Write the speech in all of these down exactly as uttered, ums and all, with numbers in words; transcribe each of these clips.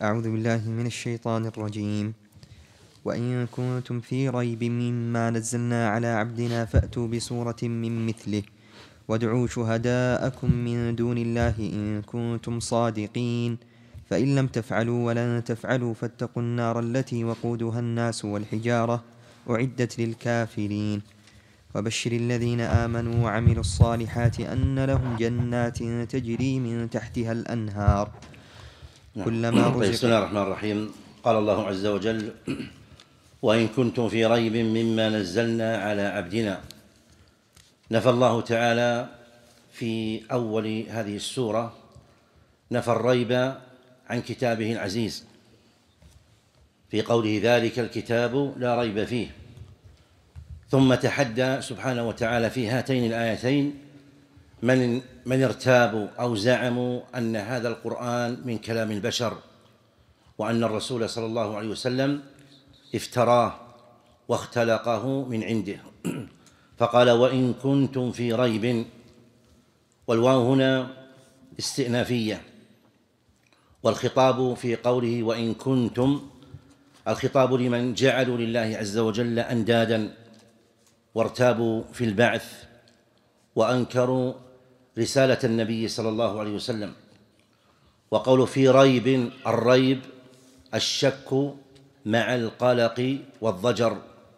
أعوذ بالله من الشيطان الرجيم. وإن كنتم في ريب مما نزلنا على عبدنا فأتوا بسورة من مثله وادعوا شهداءكم من دون الله إن كنتم صادقين فإن لم تفعلوا ولن تفعلوا فاتقوا النار التي وقودها الناس والحجارة أعدت للكافرين وبشر الذين آمنوا وعملوا الصالحات أن لهم جنات تجري من تحتها الأنهار كلما رزقوا. بسم الله الرحمن الرحيم. قال الله عز وجل: وإن كنتم في ريب مما نزلنا على عبدنا. نفى الله تعالى في أول هذه السورة نفى الريب عن كتابه العزيز في قوله: ذلك الكتاب لا ريب فيه. ثم تحدى سبحانه وتعالى في هاتين الآيتين من من ارتابوا أو زعموا أن هذا القرآن من كلام البشر وأن الرسول صلى الله عليه وسلم افتراه واختلقه من عنده. فقال: وإن كنتم في ريب، والواو هنا استئنافية، والخطاب في قوله وإن كنتم الخطاب لمن جعلوا لله عز وجل أندادا وارتابوا في البعث وأنكروا رسالة النبي صلى الله عليه وسلم. وقول في ريب، الريب الشك مع القلق والضجر،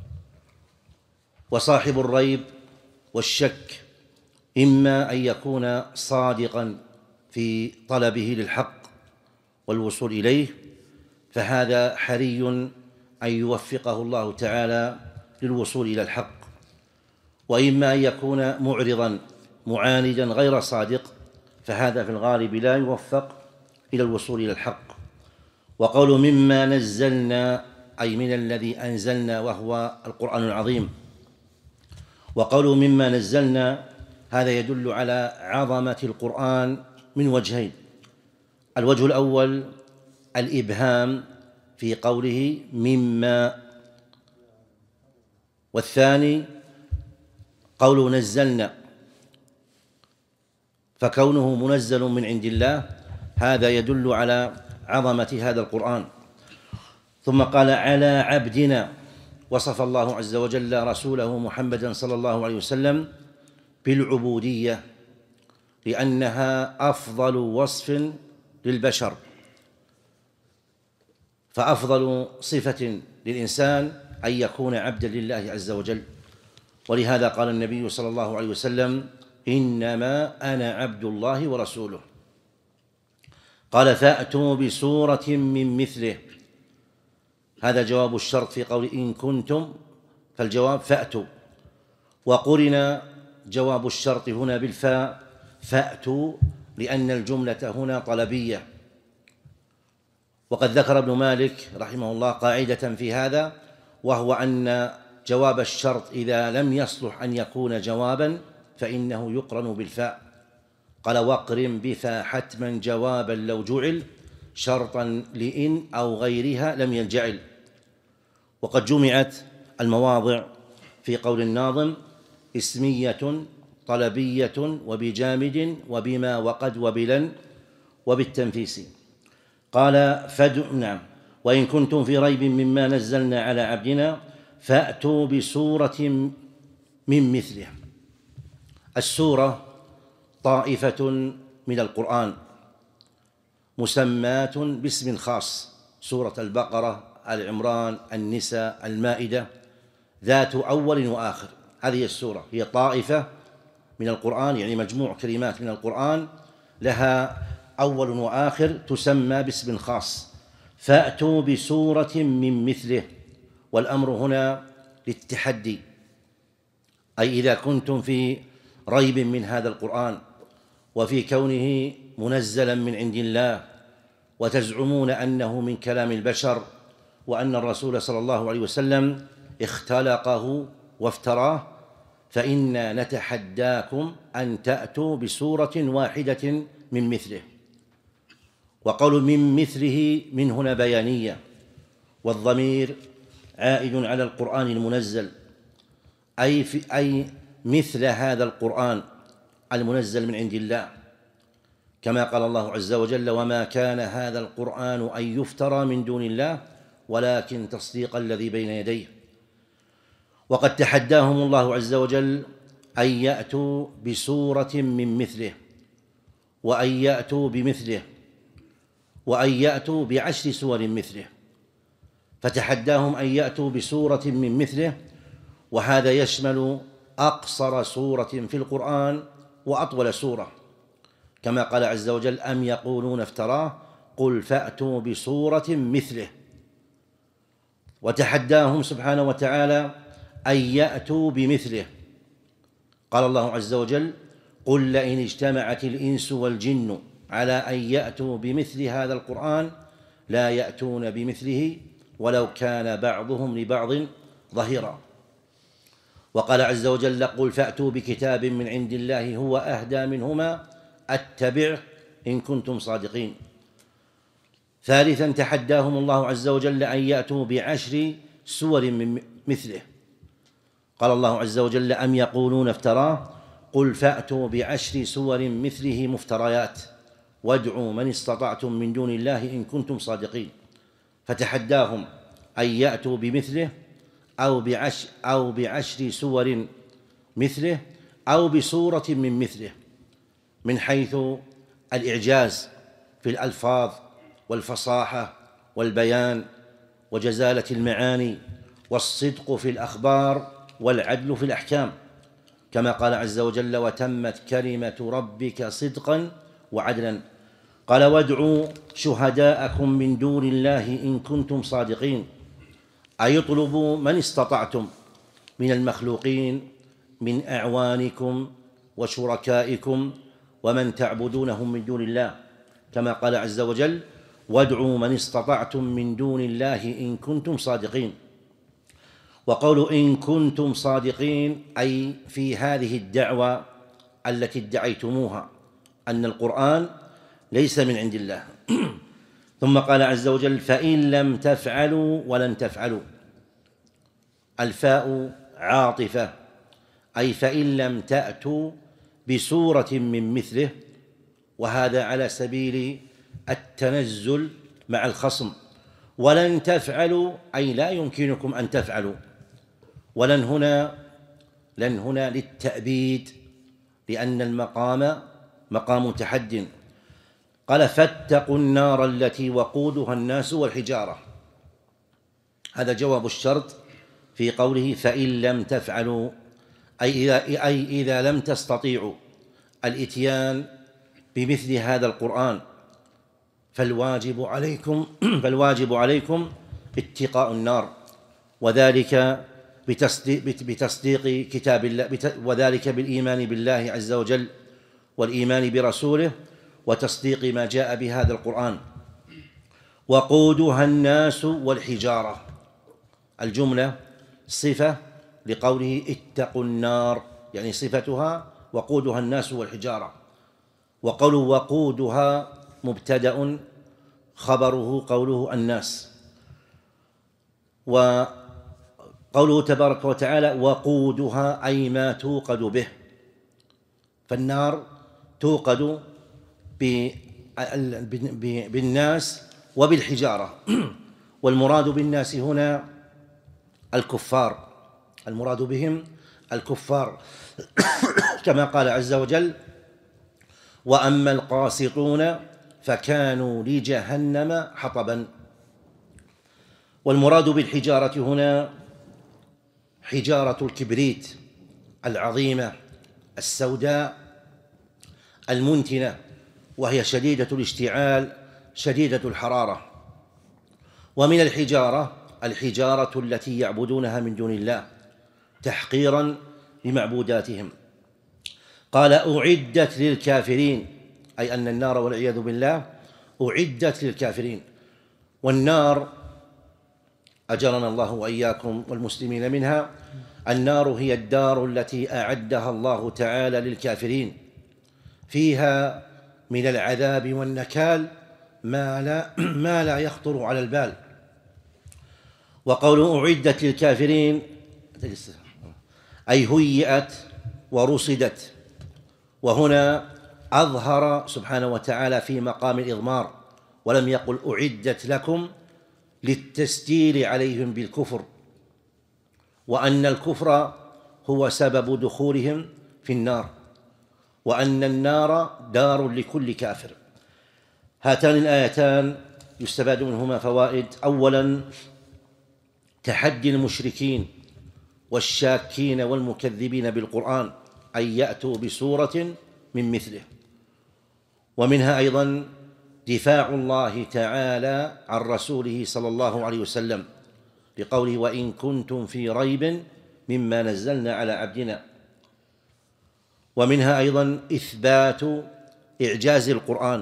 وصاحب الريب والشك إما أن يكون صادقا في طلبه للحق والوصول إليه، فهذا حري أن يوفقه الله تعالى للوصول إلى الحق، وإما أن يكون معرضا معاندا غير صادق، فهذا في الغالب لا يوفق إلى الوصول إلى الحق. وقول مما نزلنا أي من الذي أنزلنا وهو القرآن العظيم. وقول مما نزلنا هذا يدل على عظمة القرآن من وجهين: الوجه الأول الإبهام في قوله مما، والثاني قول نزلنا، فكونه منزل من عند الله هذا يدل على عظمة هذا القرآن. ثم قال على عبدنا، وصف الله عز وجل رسوله محمدا صلى الله عليه وسلم بالعبودية لأنها أفضل وصف للبشر، فأفضل صفة للإنسان أن يكون عبدا لله عز وجل. ولهذا قال النبي صلى الله عليه وسلم: إنما أنا عبد الله ورسوله. قال: فأتوا بسورة من مثله. هذا جواب الشرط في قول إن كنتم، فالجواب فأتوا، وقرن جواب الشرط هنا بالفاء فأتوا لأن الجملة هنا طلبية. وقد ذكر ابن مالك رحمه الله قاعدة في هذا، وهو أن جواب الشرط إذا لم يصلح أن يكون جوابا فإنه يقرن بالفاء. قال: واقرن بفاء حتما جوابا لو جعل شرطا لإن أو غيرها لم ينجعل. وقد جمعت المواضع في قول الناظم اسمية طلبية وبجامد وبما وقد وبلن وبالتنفيس. قال: فد نعم وإن كنتم في ريب مما نزلنا على عبدنا فأتوا بسورة من مثله. السورة طائفة من القرآن مسمات باسم خاص: سورة البقرة، آل عمران، النساء، المائدة، ذات أول وآخر. هذه السورة هي طائفة من القرآن، يعني مجموع كلمات من القرآن لها أول وآخر تسمى باسم خاص. فأتوا بسورة من مثله، والأمر هنا للتحدي، أي إذا كنتم في ريب من هذا القرآن وفي كونه منزلا من عند الله وتزعمون أنه من كلام البشر وأن الرسول صلى الله عليه وسلم اختلقه وافتراه، فإنا نتحداكم أن تأتوا بسورة واحدة من مثله. وقول من مثله من هنا بيانية، والضمير عائد على القرآن المنزل، أي, في أي مثل هذا القرآن المنزل من عند الله. كما قال الله عز وجل: وما كان هذا القرآن أن يفترى من دون الله ولكن تصديق الذي بين يديه. وقد تحداهم الله عز وجل أن يأتوا بسورة من مثله، وأن يأتوا بمثله، وأن يأتوا بعشر سور مثله، فتحداهم أن يأتوا بسورة من مثله، وهذا يشمل أقصر سورة في القرآن وأطول سورة، كما قال عز وجل: أم يقولون افتراه قل فأتوا بسورة مثله. وتحداهم سبحانه وتعالى أن يأتوا بمثله، قال الله عز وجل: قل لئن اجتمعت الإنس والجن على أن يأتوا بمثل هذا القرآن لا يأتون بمثله ولو كان بعضهم لبعض ظهيرا. وقال عز وجل: قل فأتوا بكتاب من عند الله هو أهدى منهما أتبعه إن كنتم صادقين. ثالثا تحداهم الله عز وجل أن يأتوا بعشر سور من مثله، قال الله عز وجل: أم يقولون افتراه قل فأتوا بعشر سور مثله مفتريات وادعوا من استطعتم من دون الله إن كنتم صادقين. فتحداهم أن يأتوا بمثله أو بعشر, أو بعشر سور مثله أو بسورة من مثله، من حيث الإعجاز في الألفاظ والفصاحة والبيان وجزالة المعاني والصدق في الأخبار والعدل في الأحكام، كما قال عز وجل: وتمت كلمة ربك صدقا وعدلا. قال: وادعوا شهداءكم من دون الله إن كنتم صادقين، أي اطلبوا من استطعتم من المخلوقين من أعوانكم وشركائكم ومن تعبدونهم من دون الله، كما قال عز وجل: وادعوا من استطعتم من دون الله إن كنتم صادقين. وقولوا إن كنتم صادقين أي في هذه الدعوة التي ادعيتموها أن القرآن ليس من عند الله. ثم قال عز وجل: فإن لم تفعلوا ولن تفعلوا. الفاء عاطفة، أي فإن لم تأتوا بسورة من مثله، وهذا على سبيل التنزل مع الخصم. ولن تفعلوا أي لا يمكنكم أن تفعلوا. ولن هنا لن هنا للتأبيد، لأن المقام مقام تحد. قال: فاتقوا النار التي وقودها الناس والحجارة. هذا جواب الشرط في قوله فإن لم تفعلوا، أي إذا, أي إذا لم تستطيعوا الإتيان بمثل هذا القرآن فالواجب عليكم فالواجب عليكم اتقاء النار، وذلك بتصديق, بتصديق كتاب الله، وذلك بالإيمان بالله عز وجل والإيمان برسوله وتصديق ما جاء بهذا القرآن. وقودها الناس والحجارة، الجملة صفة لقوله اتقوا النار، يعني صفتها وقودها الناس والحجارة. وقوله وقودها مبتدأ خبره قوله الناس. وقوله تبارك وتعالى وقودها أي ما توقد به، فالنار توقد بالناس وبالحجارة، والمراد بالناس هنا الكفار، المراد بهم الكفار، كما قال عز وجل: وأما القاسطون فكانوا لجهنم حطبا. والمراد بالحجارة هنا حجارة الكبريت العظيمة السوداء المنتنة، وهي شديدة الاشتعال شديدة الحرارة. ومن الحجارة الحجارة التي يعبدونها من دون الله تحقيرا لمعبوداتهم. قال: أعدت للكافرين، أي أن النار والعياذ بالله أعدت للكافرين. والنار أجرنا الله وإياكم والمسلمين منها، النار هي الدار التي أعدها الله تعالى للكافرين، فيها من العذاب والنكال ما لا, ما لا يخطر على البال. وقوله أعدت للكافرين أي هيئت ورصدت. وهنا أظهر سبحانه وتعالى في مقام الإضمار، ولم يقل أعدت لكم للتسجيل عليهم بالكفر، وأن الكفر هو سبب دخولهم في النار، وأن النار دار لكل كافر. هاتان الآيتان يستفاد منهما فوائد: أولاً تحدي المشركين والشاكين والمكذبين بالقرآن أن يأتوا بسورة من مثله، ومنها أيضاً دفاع الله تعالى عن رسوله صلى الله عليه وسلم بقوله: وإن كنتم في ريب مما نزلنا على عبدنا. ومنها أيضاً إثبات إعجاز القرآن،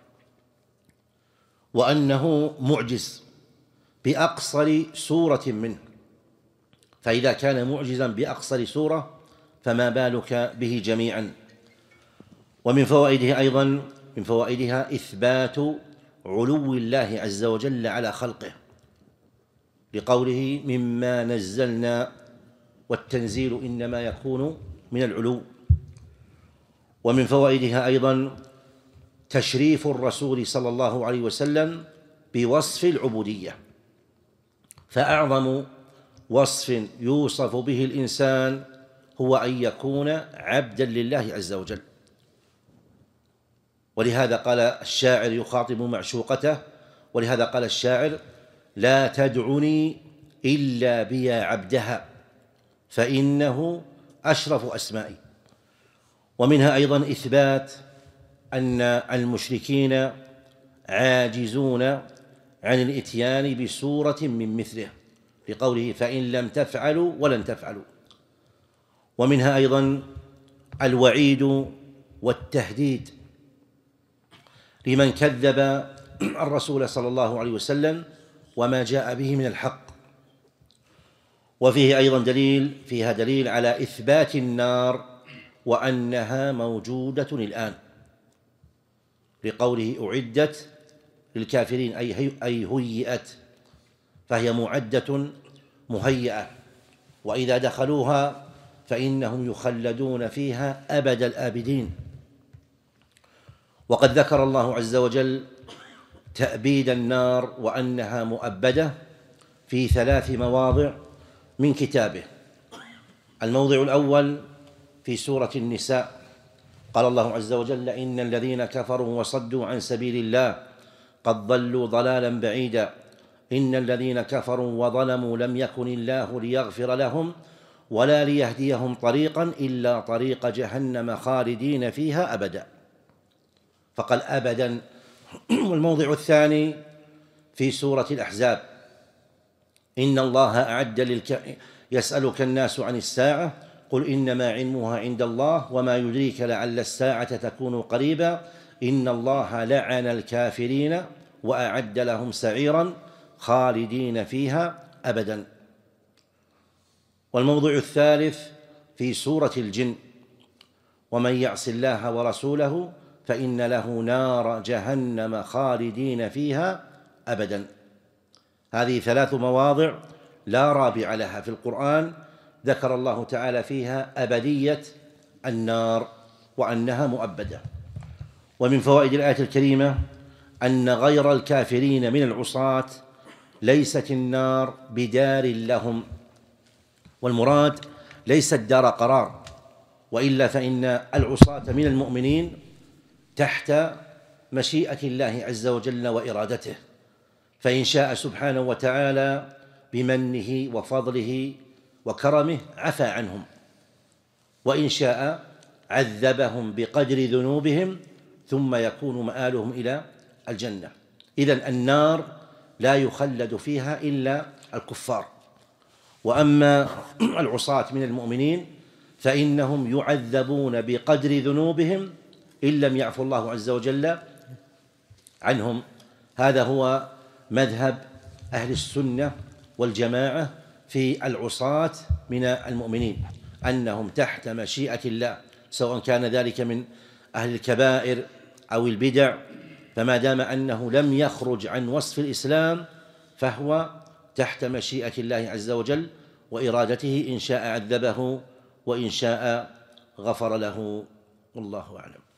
وأنه معجز بأقصر سورة منه، فإذا كان معجزاً بأقصر سورة فما بالك به جميعاً. ومن فوائده أيضاً من فوائدها إثبات علو الله عز وجل على خلقه لقوله: مما نزلنا، والتنزيل إنما يكون من العلو. ومن فوائدها أيضاً تشريف الرسول صلى الله عليه وسلم بوصف العبودية، فأعظم وصف يوصف به الإنسان هو أن يكون عبداً لله عز وجل. ولهذا قال الشاعر يخاطب معشوقته، ولهذا قال الشاعر: لا تدعني إلا بيا عبدها فإنه أشرف أسمائي. ومنها أيضاً إثبات أن المشركين عاجزون عن الإتيان بسورة من مثله لقوله: فإن لم تفعلوا ولن تفعلوا. ومنها أيضاً الوعيد والتهديد لمن كذب الرسول صلى الله عليه وسلم وما جاء به من الحق. وفيه أيضاً دليل فيها دليل على إثبات النار وأنها موجودة الآن لقوله: أعدت للكافرين، أي هيئت، فهي معدة مهيئة، وإذا دخلوها فإنهم يخلدون فيها أبد الآبدين. وقد ذكر الله عز وجل تأبيد النار وأنها مؤبدة في ثلاث مواضع من كتابه. الموضع الأول في سورة النساء، قال الله عز وجل: إن الذين كفروا وصدوا عن سبيل الله قد ضلوا ضلالا بعيدا إن الذين كفروا وظلموا لم يكن الله ليغفر لهم ولا ليهديهم طريقا إلا طريق جهنم خالدين فيها أبدا، فقال أبدا. والموضع الثاني في سورة الأحزاب: إن الله أعد للك... يسألك الناس عن الساعة قل إنما علمها عند الله وما يدريك لعل الساعة تكون قريبا إن الله لعن الكافرين وأعد لهم سعيرا خالدين فيها أبدا. والموضوع الثالث في سورة الجن: ومن يعص الله ورسوله فإن له نار جهنم خالدين فيها أبدا. هذه ثلاث مواضع لا رابع لها في القرآن ذكر الله تعالى فيها أبدية النار وأنها مؤبدة. ومن فوائد الآية الكريمة أن غير الكافرين من العصاة ليست النار بدار لهم، والمراد ليست دار قرار، وإلا فإن العصاة من المؤمنين تحت مشيئة الله عز وجل وإرادته، فإن شاء سبحانه وتعالى بمنه وفضله وكرمه عفى عنهم، وإن شاء عذبهم بقدر ذنوبهم ثم يكون مآلهم إلى الجنة. إذن النار لا يخلد فيها إلا الكفار، وأما العصاة من المؤمنين فإنهم يعذبون بقدر ذنوبهم إن لم يعفو الله عز وجل عنهم. هذا هو مذهب أهل السنة والجماعة في العصاة من المؤمنين، أنهم تحت مشيئة الله، سواء كان ذلك من أهل الكبائر أو البدع، فما دام أنه لم يخرج عن وصف الإسلام فهو تحت مشيئة الله عز وجل وإرادته، إن شاء عذبه وإن شاء غفر له، والله أعلم.